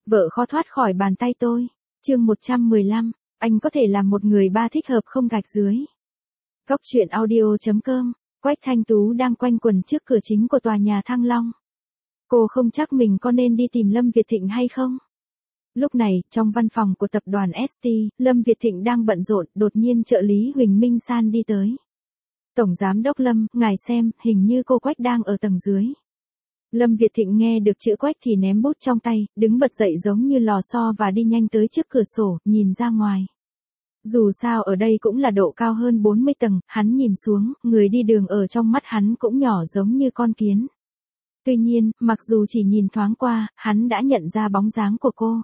Vợ khó thoát khỏi bàn tay tôi. Chương 115, anh có thể làm một người ba thích hợp không gạch dưới. Góc truyện audio.com. Quách Thanh Tú đang quanh quẩn trước cửa chính của tòa nhà Thăng Long. Cô không chắc mình có nên đi tìm Lâm Việt Thịnh hay không. Lúc này, trong văn phòng của tập đoàn ST, Lâm Việt Thịnh đang bận rộn, đột nhiên trợ lý Huỳnh Minh San đi tới. Tổng giám đốc Lâm, ngài xem, hình như cô Quách đang ở tầng dưới. Lâm Việt Thịnh nghe được chữ Quách thì ném bút trong tay, đứng bật dậy giống như lò xo và đi nhanh tới trước cửa sổ, nhìn ra ngoài. Dù sao ở đây cũng là độ cao hơn 40 tầng, hắn nhìn xuống, người đi đường ở trong mắt hắn cũng nhỏ giống như con kiến. Tuy nhiên, mặc dù chỉ nhìn thoáng qua, hắn đã nhận ra bóng dáng của cô.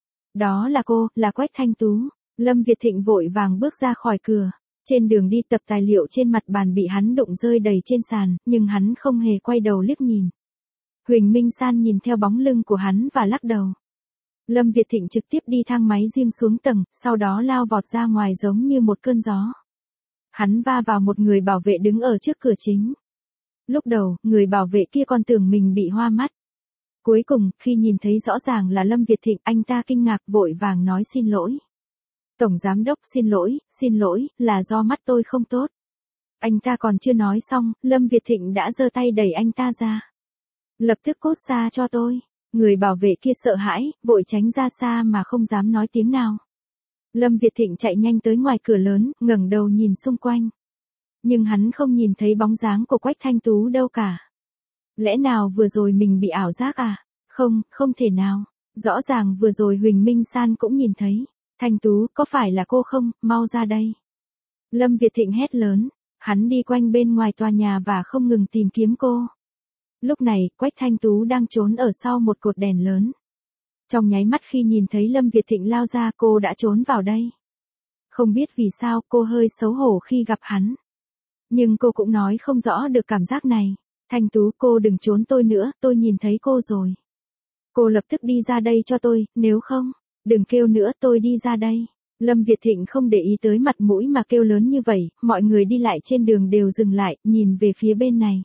Đó là cô, là Quách Thanh Tú. Lâm Việt Thịnh vội vàng bước ra khỏi cửa. Trên đường đi tập tài liệu trên mặt bàn bị hắn đụng rơi đầy trên sàn, nhưng hắn không hề quay đầu liếc nhìn. Huỳnh Minh San nhìn theo bóng lưng của hắn và lắc đầu. Lâm Việt Thịnh trực tiếp đi thang máy riêng xuống tầng, sau đó lao vọt ra ngoài giống như một cơn gió. Hắn va vào một người bảo vệ đứng ở trước cửa chính. Lúc đầu, người bảo vệ kia còn tưởng mình bị hoa mắt. Cuối cùng, khi nhìn thấy rõ ràng là Lâm Việt Thịnh, anh ta kinh ngạc vội vàng nói xin lỗi. Tổng giám đốc xin lỗi, là do mắt tôi không tốt. Anh ta còn chưa nói xong, Lâm Việt Thịnh đã giơ tay đẩy anh ta ra. Lập tức cút xa cho tôi. Người bảo vệ kia sợ hãi, vội tránh ra xa mà không dám nói tiếng nào. Lâm Việt Thịnh chạy nhanh tới ngoài cửa lớn, ngẩng đầu nhìn xung quanh. Nhưng hắn không nhìn thấy bóng dáng của Quách Thanh Tú đâu cả. Lẽ nào vừa rồi mình bị ảo giác à? Không thể nào. Rõ ràng vừa rồi Huỳnh Minh San cũng nhìn thấy. Thanh Tú, có phải là cô không? Mau ra đây. Lâm Việt Thịnh hét lớn. Hắn đi quanh bên ngoài tòa nhà và không ngừng tìm kiếm cô. Lúc này, Quách Thanh Tú đang trốn ở sau một cột đèn lớn. Trong nháy mắt khi nhìn thấy Lâm Việt Thịnh lao ra, cô đã trốn vào đây. Không biết vì sao cô hơi xấu hổ khi gặp hắn. Nhưng cô cũng nói không rõ được cảm giác này. Thanh Tú, cô đừng trốn tôi nữa, tôi nhìn thấy cô rồi. Cô lập tức đi ra đây cho tôi, nếu không, đừng kêu nữa, tôi đi ra đây. Lâm Việt Thịnh không để ý tới mặt mũi mà kêu lớn như vậy, mọi người đi lại trên đường đều dừng lại, nhìn về phía bên này.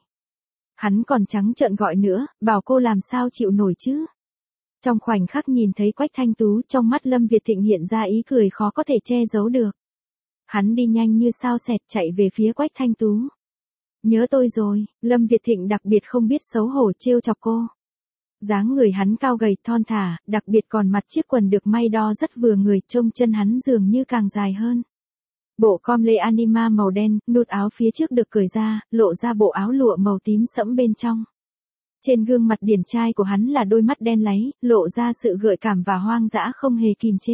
Hắn còn trắng trợn gọi nữa, bảo cô làm sao chịu nổi chứ. Trong khoảnh khắc nhìn thấy Quách Thanh Tú, trong mắt Lâm Việt Thịnh hiện ra ý cười khó có thể che giấu được. Hắn đi nhanh như sao xẹt chạy về phía Quách Thanh Tú. Nhớ tôi rồi, Lâm Việt Thịnh đặc biệt không biết xấu hổ trêu chọc cô. Dáng người hắn cao gầy thon thả, đặc biệt còn mặc chiếc quần được may đo rất vừa người, trông chân hắn dường như càng dài hơn. Bộ com lê anima màu đen, nút áo phía trước được cởi ra, lộ ra bộ áo lụa màu tím sẫm bên trong. Trên gương mặt điển trai của hắn là đôi mắt đen láy, lộ ra sự gợi cảm và hoang dã không hề kìm chế.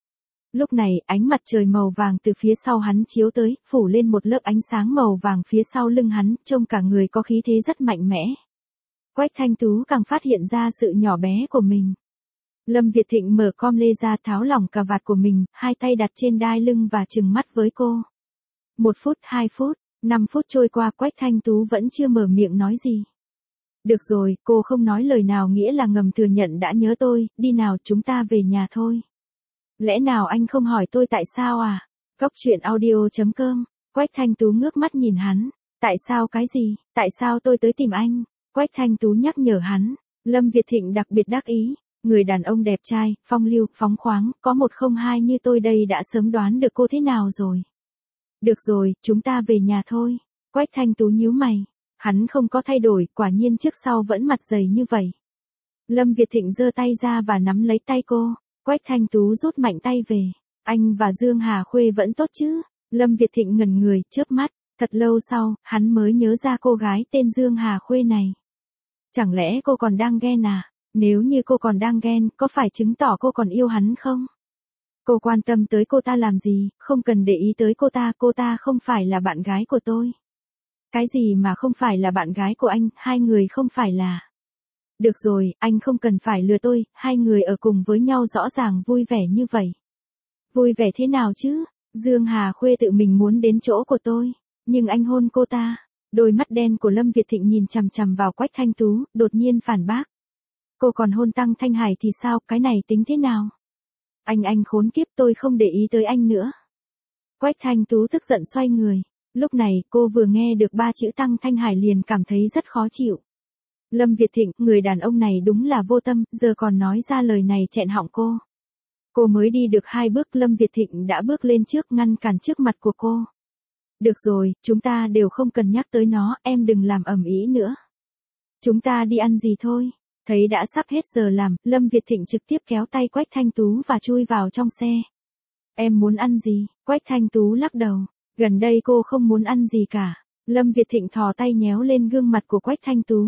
Lúc này, ánh mặt trời màu vàng từ phía sau hắn chiếu tới, phủ lên một lớp ánh sáng màu vàng phía sau lưng hắn, trông cả người có khí thế rất mạnh mẽ. Quách Thanh Tú càng phát hiện ra sự nhỏ bé của mình. Lâm Việt Thịnh mở com lê ra, tháo lỏng cà vạt của mình, hai tay đặt trên đai lưng và trừng mắt với cô. 1 phút, 2 phút, 5 phút trôi qua, Quách Thanh Tú vẫn chưa mở miệng nói gì. Được rồi, cô không nói lời nào nghĩa là ngầm thừa nhận đã nhớ tôi, đi nào chúng ta về nhà thôi. Lẽ nào anh không hỏi tôi tại sao à? Góc truyện audio.com. Quách Thanh Tú ngước mắt nhìn hắn. Tại sao cái gì? Tại sao tôi tới tìm anh? Quách Thanh Tú nhắc nhở hắn. Lâm Việt Thịnh đặc biệt đắc ý. Người đàn ông đẹp trai, phong lưu, phóng khoáng, có 102 như tôi đây đã sớm đoán được cô thế nào rồi. Được rồi, chúng ta về nhà thôi. Quách Thanh Tú nhíu mày. Hắn không có thay đổi, quả nhiên trước sau vẫn mặt dày như vậy. Lâm Việt Thịnh giơ tay ra và nắm lấy tay cô. Quách Thanh Tú rút mạnh tay về. Anh và Dương Hà Khuê vẫn tốt chứ? Lâm Việt Thịnh ngẩn người, chớp mắt. Thật lâu sau, hắn mới nhớ ra cô gái tên Dương Hà Khuê này. Chẳng lẽ cô còn đang ghen à? Nếu như cô còn đang ghen, có phải chứng tỏ cô còn yêu hắn không? Cô quan tâm tới cô ta làm gì, không cần để ý tới cô ta không phải là bạn gái của tôi. Cái gì mà không phải là bạn gái của anh, hai người không phải là... Được rồi, anh không cần phải lừa tôi, hai người ở cùng với nhau rõ ràng vui vẻ như vậy. Vui vẻ thế nào chứ? Dương Hà Khuê tự mình muốn đến chỗ của tôi, nhưng anh hôn cô ta. Đôi mắt đen của Lâm Việt Thịnh nhìn chằm chằm vào Quách Thanh Tú, đột nhiên phản bác. Cô còn hôn Tăng Thanh Hải thì sao, cái này tính thế nào? Anh khốn kiếp, tôi không để ý tới anh nữa. Quách Thanh Tú tức giận xoay người. Lúc này, cô vừa nghe được 3 chữ Tăng Thanh Hải liền cảm thấy rất khó chịu. Lâm Việt Thịnh, người đàn ông này đúng là vô tâm, giờ còn nói ra lời này chẹn họng cô. Cô mới đi được 2 bước, Lâm Việt Thịnh đã bước lên trước ngăn cản trước mặt của cô. Được rồi, chúng ta đều không cần nhắc tới nó, em đừng làm ầm ĩ nữa. Chúng ta đi ăn gì thôi. Thấy đã sắp hết giờ làm, Lâm Việt Thịnh trực tiếp kéo tay Quách Thanh Tú và chui vào trong xe. Em muốn ăn gì? Quách Thanh Tú lắc đầu. Gần đây cô không muốn ăn gì cả. Lâm Việt Thịnh thò tay nhéo lên gương mặt của Quách Thanh Tú.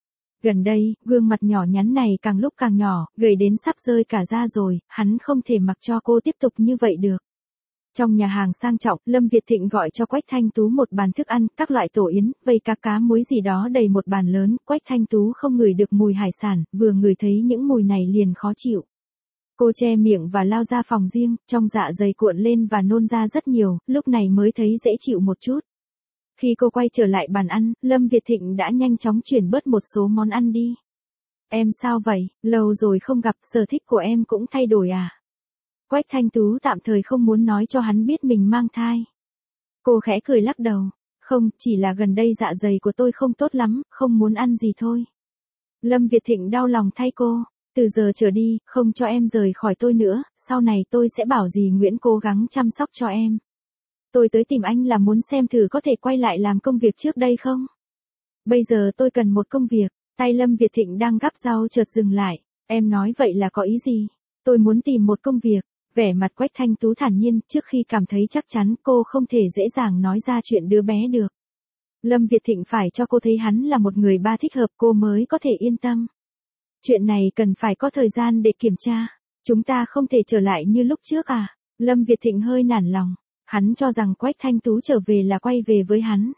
Gần đây, gương mặt nhỏ nhắn này càng lúc càng nhỏ, gầy đến sắp rơi cả da rồi, hắn không thể mặc cho cô tiếp tục như vậy được. Trong nhà hàng sang trọng, Lâm Việt Thịnh gọi cho Quách Thanh Tú một bàn thức ăn, các loại tổ yến, vây cá muối gì đó đầy một bàn lớn, Quách Thanh Tú không ngửi được mùi hải sản, vừa ngửi thấy những mùi này liền khó chịu. Cô che miệng và lao ra phòng riêng, trong dạ dày cuộn lên và nôn ra rất nhiều, lúc này mới thấy dễ chịu một chút. Khi cô quay trở lại bàn ăn, Lâm Việt Thịnh đã nhanh chóng chuyển bớt một số món ăn đi. Em sao vậy, lâu rồi không gặp, sở thích của em cũng thay đổi à? Quách Thanh Tú tạm thời không muốn nói cho hắn biết mình mang thai. Cô khẽ cười lắc đầu. Không, chỉ là gần đây dạ dày của tôi không tốt lắm, không muốn ăn gì thôi. Lâm Việt Thịnh đau lòng thay cô. Từ giờ trở đi, không cho em rời khỏi tôi nữa, sau này tôi sẽ bảo dì Nguyễn cố gắng chăm sóc cho em. Tôi tới tìm anh là muốn xem thử có thể quay lại làm công việc trước đây không? Bây giờ tôi cần một công việc. Tay Lâm Việt Thịnh đang gắp rau chợt dừng lại. Em nói vậy là có ý gì? Tôi muốn tìm một công việc. Vẻ mặt Quách Thanh Tú thản nhiên, trước khi cảm thấy chắc chắn cô không thể dễ dàng nói ra chuyện đứa bé được. Lâm Việt Thịnh phải cho cô thấy hắn là một người ba thích hợp cô mới có thể yên tâm. Chuyện này cần phải có thời gian để kiểm tra. Chúng ta không thể trở lại như lúc trước à? Lâm Việt Thịnh hơi nản lòng. Hắn cho rằng Quách Thanh Tú trở về là quay về với hắn.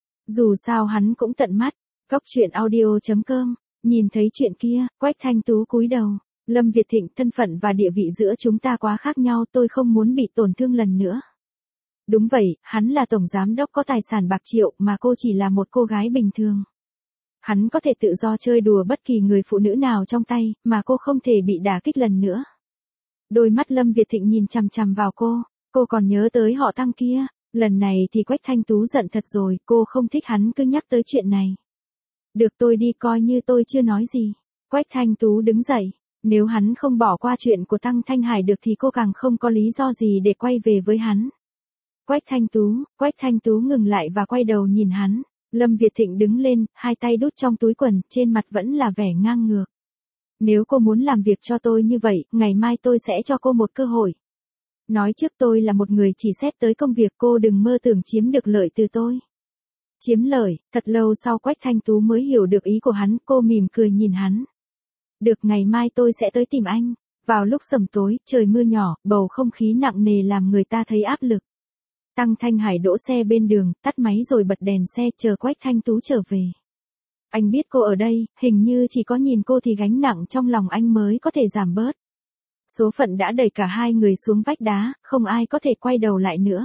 Dù sao hắn cũng tận mắt. Góc truyện audio.com. Nhìn thấy chuyện kia, Quách Thanh Tú cúi đầu. Lâm Việt Thịnh, thân phận và địa vị giữa chúng ta quá khác nhau, tôi không muốn bị tổn thương lần nữa. Đúng vậy, hắn là tổng giám đốc có tài sản bạc triệu mà cô chỉ là một cô gái bình thường. Hắn có thể tự do chơi đùa bất kỳ người phụ nữ nào trong tay, mà cô không thể bị đả kích lần nữa. Đôi mắt Lâm Việt Thịnh nhìn chằm chằm vào cô còn nhớ tới họ Tăng kia, lần này thì Quách Thanh Tú giận thật rồi, cô không thích hắn cứ nhắc tới chuyện này. Được, tôi đi, coi như tôi chưa nói gì. Quách Thanh Tú đứng dậy. Nếu hắn không bỏ qua chuyện của Tăng Thanh Hải được thì cô càng không có lý do gì để quay về với hắn. Quách Thanh Tú ngừng lại và quay đầu nhìn hắn. Lâm Việt Thịnh đứng lên, hai tay đút trong túi quần, trên mặt vẫn là vẻ ngang ngược. Nếu cô muốn làm việc cho tôi như vậy, ngày mai tôi sẽ cho cô một cơ hội. Nói trước tôi là một người chỉ xét tới công việc, cô đừng mơ tưởng chiếm được lợi từ tôi. Chiếm lợi, thật lâu sau Quách Thanh Tú mới hiểu được ý của hắn, cô mỉm cười nhìn hắn. Được, ngày mai tôi sẽ tới tìm anh. Vào lúc sầm tối, trời mưa nhỏ, bầu không khí nặng nề làm người ta thấy áp lực. Tăng Thanh Hải đỗ xe bên đường, tắt máy rồi bật đèn xe chờ Quách Thanh Tú trở về. Anh biết cô ở đây, hình như chỉ có nhìn cô thì gánh nặng trong lòng anh mới có thể giảm bớt. Số phận đã đẩy cả hai người xuống vách đá, không ai có thể quay đầu lại nữa.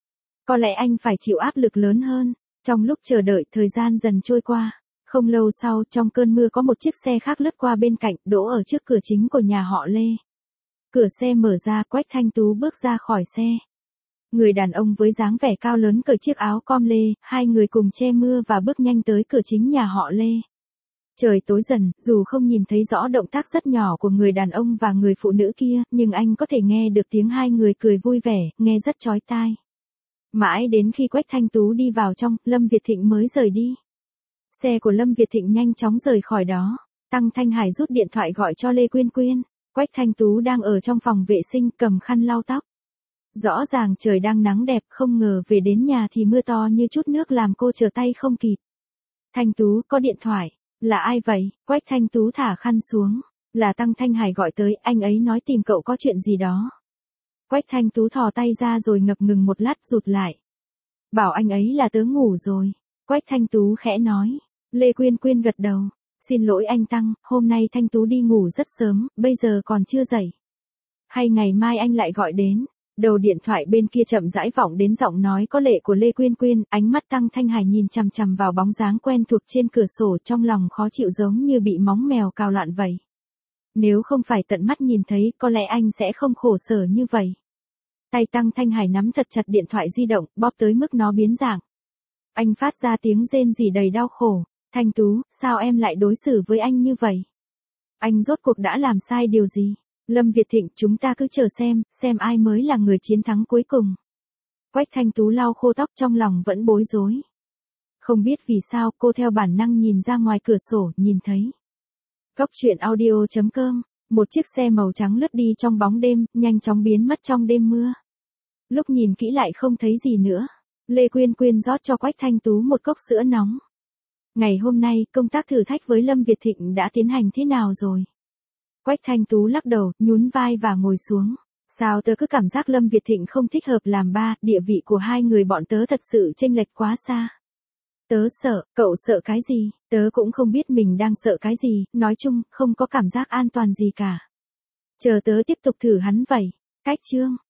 Có lẽ anh phải chịu áp lực lớn hơn. Trong lúc chờ đợi, thời gian dần trôi qua. Không lâu sau, trong cơn mưa có một chiếc xe khác lướt qua bên cạnh, đỗ ở trước cửa chính của nhà họ Lê. Cửa xe mở ra, Quách Thanh Tú bước ra khỏi xe. Người đàn ông với dáng vẻ cao lớn cởi chiếc áo com lê, hai người cùng che mưa và bước nhanh tới cửa chính nhà họ Lê. Trời tối dần, dù không nhìn thấy rõ động tác rất nhỏ của người đàn ông và người phụ nữ kia, nhưng anh có thể nghe được tiếng hai người cười vui vẻ, nghe rất chói tai. Mãi đến khi Quách Thanh Tú đi vào trong, Lâm Việt Thịnh mới rời đi. Xe của Lâm Việt Thịnh nhanh chóng rời khỏi đó. Tăng Thanh Hải rút điện thoại gọi cho Lê Quyên Quyên. Quách Thanh Tú đang ở trong phòng vệ sinh cầm khăn lau tóc. Rõ ràng trời đang nắng đẹp, không ngờ về đến nhà thì mưa to như chút nước làm cô trở tay không kịp. Thanh Tú, có điện thoại. Là ai vậy? Quách Thanh Tú thả khăn xuống. Là Tăng Thanh Hải gọi tới, anh ấy nói tìm cậu có chuyện gì đó. Quách Thanh Tú thò tay ra rồi ngập ngừng một lát rụt lại. Bảo anh ấy là tớ ngủ rồi. Quách Thanh Tú khẽ nói. Lê Quyên Quyên gật đầu. Xin lỗi anh Tăng, hôm nay Thanh Tú đi ngủ rất sớm, bây giờ còn chưa dậy. Hay ngày mai anh lại gọi đến. Đầu điện thoại bên kia chậm rãi vọng đến giọng nói có lệ của Lê Quyên Quyên, ánh mắt Tăng Thanh Hải nhìn chằm chằm vào bóng dáng quen thuộc trên cửa sổ, trong lòng khó chịu giống như bị móng mèo cào loạn vậy. Nếu không phải tận mắt nhìn thấy, có lẽ anh sẽ không khổ sở như vậy. Tay Tăng Thanh Hải nắm thật chặt điện thoại di động, bóp tới mức nó biến dạng. Anh phát ra tiếng rên rỉ đầy đau khổ. Thanh Tú, sao em lại đối xử với anh như vậy? Anh rốt cuộc đã làm sai điều gì? Lâm Việt Thịnh, chúng ta cứ chờ xem ai mới là người chiến thắng cuối cùng. Quách Thanh Tú lau khô tóc, trong lòng vẫn bối rối. Không biết vì sao cô theo bản năng nhìn ra ngoài cửa sổ, nhìn thấy. Góc truyện audio.com, một chiếc xe màu trắng lướt đi trong bóng đêm, nhanh chóng biến mất trong đêm mưa. Lúc nhìn kỹ lại không thấy gì nữa. Lê Quyên Quyên rót cho Quách Thanh Tú một cốc sữa nóng. Ngày hôm nay, công tác thử thách với Lâm Việt Thịnh đã tiến hành thế nào rồi? Quách Thanh Tú lắc đầu, nhún vai và ngồi xuống. Sao tớ cứ cảm giác Lâm Việt Thịnh không thích hợp làm ba, địa vị của hai người bọn tớ thật sự chênh lệch quá xa. Tớ sợ, cậu sợ cái gì? Tớ cũng không biết mình đang sợ cái gì, nói chung, không có cảm giác an toàn gì cả. Chờ tớ tiếp tục thử hắn vậy. Cách chương.